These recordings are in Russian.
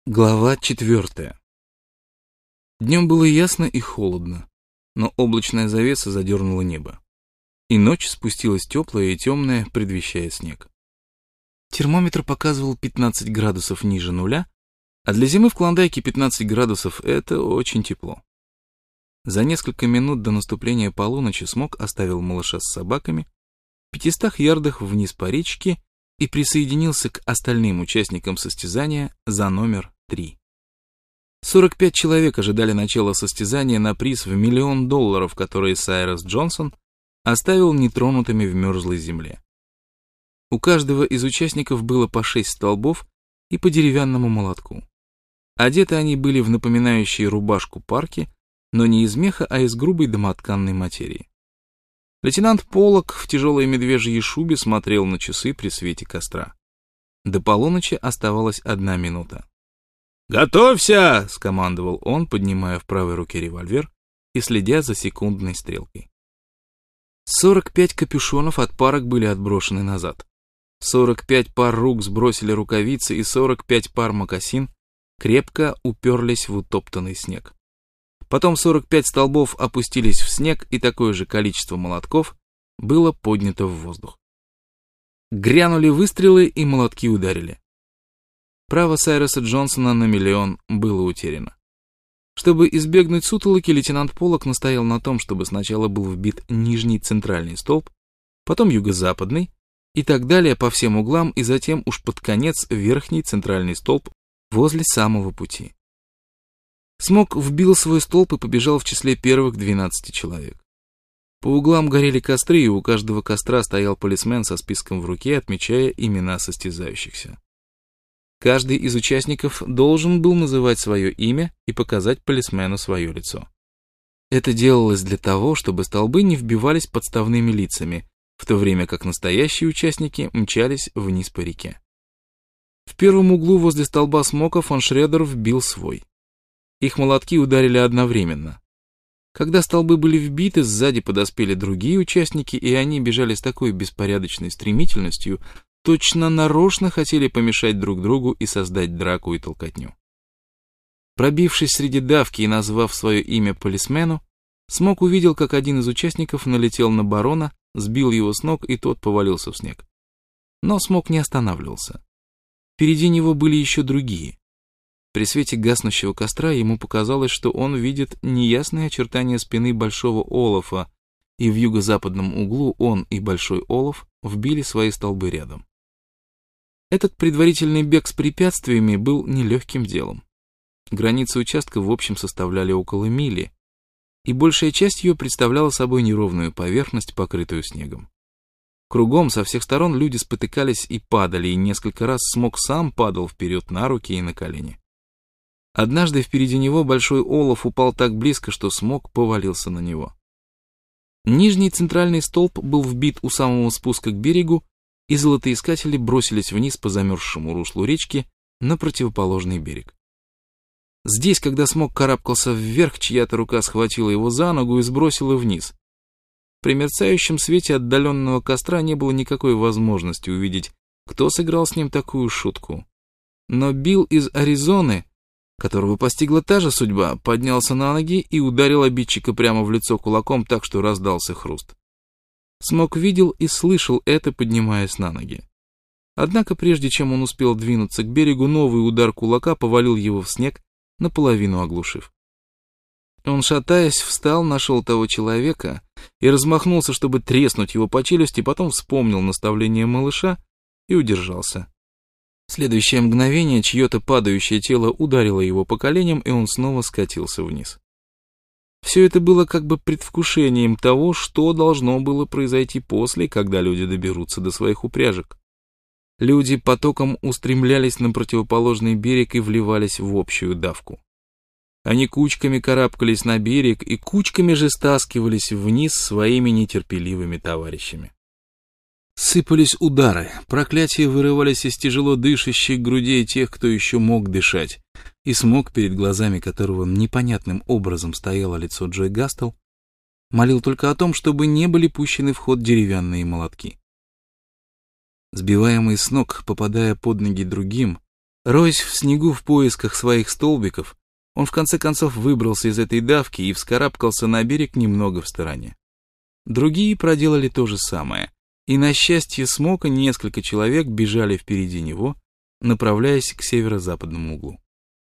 Глава 4. Днем было ясно и холодно, но облачная завеса задернула небо, и ночь спустилась теплая и темная, предвещая снег. Термометр показывал 15 градусов ниже нуля, а для зимы в Клондайке 15 градусов — это очень тепло. За несколько минут до наступления полуночи Смок оставил малыша с собаками в 500 ярдах вниз по речке и присоединился к остальным участникам состязания за номер 3. 45 человек ожидали начала состязания на приз в $1 миллион, который Сайрус Джонсон оставил нетронутыми в мерзлой земле. У каждого из участников было по 6 столбов и по деревянному молотку. Одеты они были в напоминающие рубашку парки, но не из меха, а из грубой домотканной материи. Лейтенант Поллок в тяжелой медвежьей шубе смотрел на часы при свете костра. До полуночи оставалась 1 минута. «Готовься!» — скомандовал он, поднимая в правой руке револьвер и следя за секундной стрелкой. 45 капюшонов от парок были отброшены назад. 45 пар рук сбросили рукавицы, и 45 пар мокасин крепко уперлись в утоптанный снег. Потом 45 столбов опустились в снег, и такое же количество молотков было поднято в воздух. Грянули выстрелы, и молотки ударили. Право Сайруса Джонсона на $1 миллион было утеряно. Чтобы избегнуть сутолоки, лейтенант Поллок настоял на том, чтобы сначала был вбит нижний центральный столб, потом юго-западный, и так далее по всем углам, и затем уж под конец верхний центральный столб возле самого пути. Смок вбил свой столб и побежал в числе первых 12 человек. По углам горели костры, и у каждого костра стоял полисмен со списком в руке, отмечая имена состязающихся. Каждый из участников должен был называть свое имя и показать полисмену свое лицо. Это делалось для того, чтобы столбы не вбивались подставными лицами, в то время как настоящие участники мчались вниз по реке. В первом углу возле столба Смока фон Шредер вбил свой. Их молотки ударили одновременно. Когда столбы были вбиты, сзади подоспели другие участники, и они бежали с такой беспорядочной стремительностью, точно нарочно хотели помешать друг другу и создать драку и толкотню. Пробившись среди давки и назвав свое имя полисмену, Смок увидел, как один из участников налетел на барона, сбил его с ног, и тот повалился в снег. Но Смок не останавливался. Впереди него были еще другие. При свете гаснущего костра ему показалось, что он видит неясные очертания спины Большого Олафа, и в юго-западном углу он и Большой Олаф вбили свои столбы рядом. Этот предварительный бег с препятствиями был нелегким делом. Границы участка в общем составляли около мили, и большая часть ее представляла собой неровную поверхность, покрытую снегом. Кругом со всех сторон люди спотыкались и падали, и несколько раз Смок сам падал вперед на руки и на колени. Однажды впереди него Большой Олаф упал так близко, что Смок повалился на него. Нижний центральный столб был вбит у самого спуска к берегу, и золотоискатели бросились вниз по замерзшему руслу речки на противоположный берег. Здесь, когда Смок карабкался вверх, чья-то рука схватила его за ногу и сбросила вниз. При мерцающем свете отдаленного костра не было никакой возможности увидеть, кто сыграл с ним такую шутку. Но Билл из Аризоны, которого постигла та же судьба, поднялся на ноги и ударил обидчика прямо в лицо кулаком так, что раздался хруст. Смок видел и слышал это, поднимаясь на ноги. Однако прежде чем он успел двинуться к берегу, новый удар кулака повалил его в снег, наполовину оглушив. Он, шатаясь, встал, нашел того человека и размахнулся, чтобы треснуть его по челюсти, потом вспомнил наставление малыша и удержался. В следующее мгновение чье-то падающее тело ударило его по коленям, и он снова скатился вниз. Все это было как бы предвкушением того, что должно было произойти после, когда люди доберутся до своих упряжек. Люди потоком устремлялись на противоположный берег и вливались в общую давку. Они кучками карабкались на берег и кучками же стаскивались вниз своими нетерпеливыми товарищами. Сыпались удары, проклятия вырывались из тяжело дышащих грудей тех, кто еще мог дышать, и Смок, перед глазами которого непонятным образом стояло лицо Джой Гастел, молил только о том, чтобы не были пущены в ход деревянные молотки. Сбиваемый с ног, попадая под ноги другим, Роясь в снегу в поисках своих столбиков, он в конце концов выбрался из этой давки и вскарабкался на берег немного в стороне. Другие проделали то же самое, и на счастье Смока несколько человек бежали впереди него, направляясь к северо-западному углу.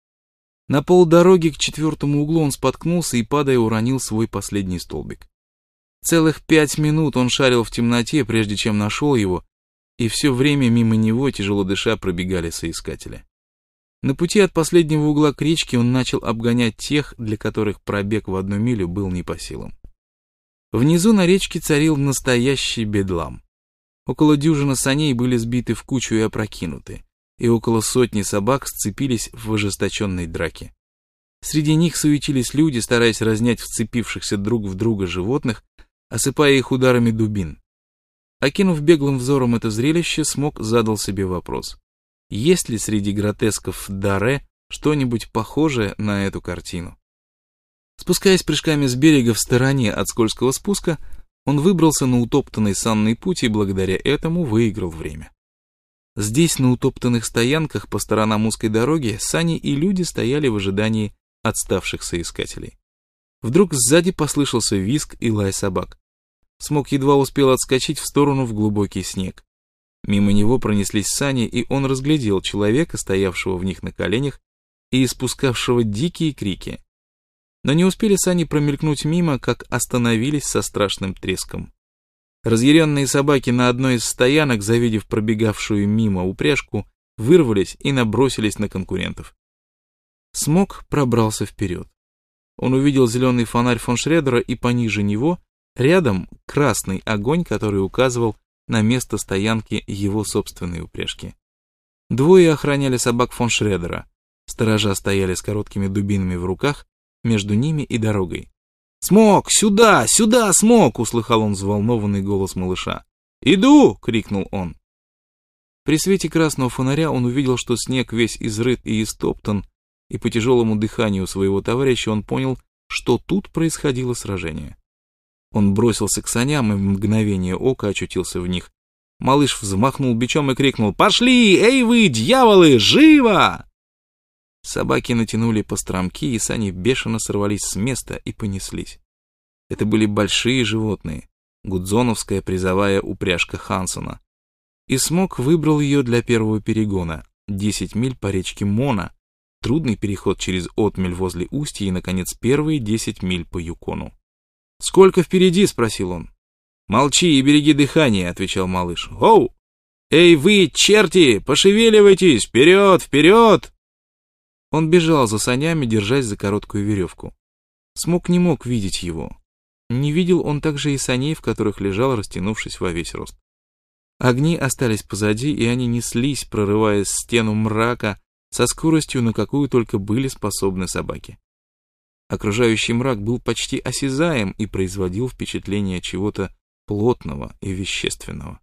На полдороги к 4-му углу он споткнулся и, падая, уронил свой последний столбик. Целых 5 минут он шарил в темноте, прежде чем нашел его, и все время мимо него, тяжело дыша, пробегали соискатели. На пути от последнего угла к речке он начал обгонять тех, для которых пробег в 1 милю был не по силам. Внизу на речке царил настоящий бедлам. Около дюжины саней были сбиты в кучу и опрокинуты, и около 100 собак сцепились в ожесточенной драке. Среди них суетились люди, стараясь разнять вцепившихся друг в друга животных, осыпая их ударами дубин. Окинув беглым взором это зрелище, Смок задал себе вопрос: есть ли среди гротесков Даре что-нибудь похожее на эту картину? Спускаясь прыжками с берега в стороне от скользкого спуска, он выбрался на утоптанный санный путь и благодаря этому выиграл время. Здесь, на утоптанных стоянках по сторонам узкой дороги, сани и люди стояли в ожидании отставших соискателей. Вдруг сзади послышался визг и лай собак. Смок едва успел отскочить в сторону в глубокий снег. Мимо него пронеслись сани, и он разглядел человека, стоявшего в них на коленях и испускавшего дикие крики. Но не успели сани промелькнуть мимо, как остановились со страшным треском. Разъяренные собаки на одной из стоянок, завидев пробегавшую мимо упряжку, вырвались и набросились на конкурентов. Смок пробрался вперед. Он увидел зеленый фонарь фон Шредера и пониже него, рядом, красный огонь, который указывал на место стоянки его собственной упряжки. 2 охраняли собак фон Шредера. Сторожа стояли с короткими дубинами в руках между ними и дорогой. «Смок, сюда, сюда, Смок!» — услыхал он взволнованный голос малыша. «Иду!» — крикнул он. При свете красного фонаря он увидел, что снег весь изрыт и истоптан, и по тяжелому дыханию своего товарища он понял, что тут происходило сражение. Он бросился к саням и в мгновение ока очутился в них. Малыш взмахнул бичом и крикнул: «Пошли! Эй вы, дьяволы, живо!» Собаки натянули постромки, и сани бешено сорвались с места и понеслись. Это были большие животные, гудзоновская призовая упряжка Хансона. И Смок выбрал ее для первого перегона, 10 миль по речке Мона, трудный переход через отмель возле устья и, наконец, первые 10 миль по Юкону. «Сколько впереди?» — спросил он. «Молчи и береги дыхание», — отвечал малыш. «Оу! Эй вы, черти, пошевеливайтесь! Вперед, вперед!» Он бежал за санями, держась за короткую веревку. Смок не мог видеть его. Не видел он также и саней, в которых лежал, растянувшись во весь рост. Огни остались позади, и они неслись, прорывая стену мрака со скоростью, на какую только были способны собаки. Окружающий мрак был почти осязаем и производил впечатление чего-то плотного и вещественного.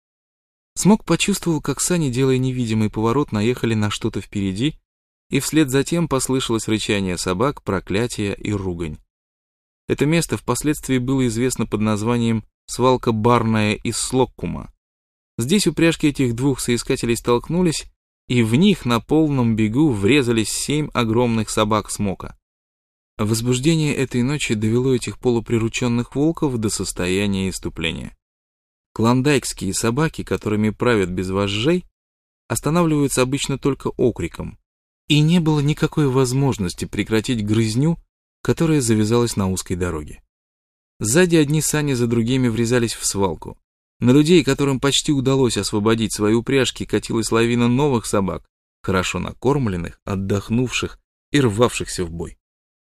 Смок почувствовал, как сани, делая невидимый поворот, наехали на что-то впереди, и вслед за тем послышалось рычание собак, проклятие и ругань. Это место впоследствии было известно под названием «Свалка Барная из Слоккума». Здесь упряжки этих 2 соискателей столкнулись, и в них на полном бегу врезались 7 огромных собак Смока. Возбуждение этой ночи довело этих полуприрученных волков до состояния исступления. Клондайкские собаки, которыми правят без вожжей, останавливаются обычно только окриком, и не было никакой возможности прекратить грызню, которая завязалась на узкой дороге. Сзади одни сани за другими врезались в свалку. На людей, которым почти удалось освободить свои упряжки, катилась лавина новых собак, хорошо накормленных, отдохнувших и рвавшихся в бой.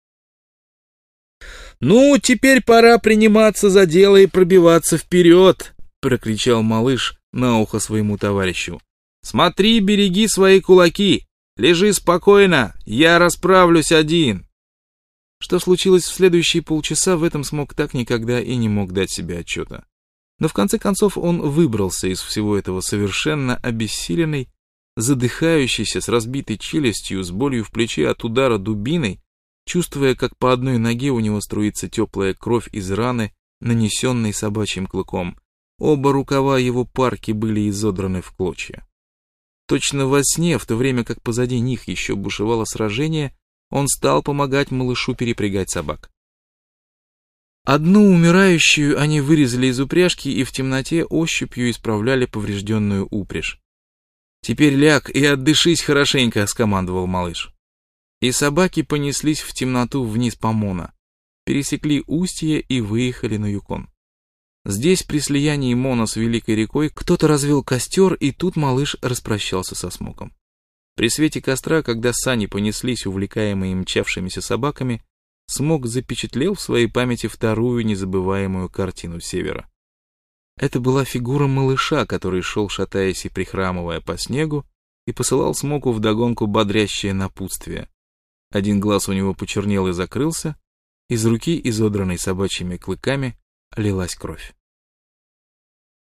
«Ну, теперь пора приниматься за дело и пробиваться вперед!» — прокричал малыш на ухо своему товарищу. «Смотри, береги свои кулаки! Лежи спокойно, я расправлюсь один!» Что случилось в следующие полчаса, в этом Смок так никогда и не мог дать себе отчета. Но в конце концов он выбрался из всего этого совершенно обессиленный, задыхающийся, с разбитой челюстью, с болью в плече от удара дубиной, чувствуя, как по одной ноге у него струится теплая кровь из раны, нанесенной собачьим клыком. Оба рукава его парки были изодраны в клочья. Точно во сне, в то время как позади них еще бушевало сражение, он стал помогать малышу перепрягать собак. Одну умирающую они вырезали из упряжки и в темноте ощупью исправляли поврежденную упряжь. «Теперь ляг и отдышись хорошенько», — скомандовал малыш. И собаки понеслись в темноту вниз по Мона, пересекли устье и выехали на Юкон. Здесь, при слиянии Мона с Великой рекой, кто-то развел костер, и тут малыш распрощался со Смоком. При свете костра, когда сани понеслись, увлекаемые мчавшимися собаками, Смок запечатлел в своей памяти вторую незабываемую картину Севера. Это была фигура малыша, который шел, шатаясь и прихрамывая по снегу, и посылал Смоку вдогонку бодрящее напутствие. Один глаз у него почернел и закрылся, из руки, изодранной собачьими клыками, лилась кровь.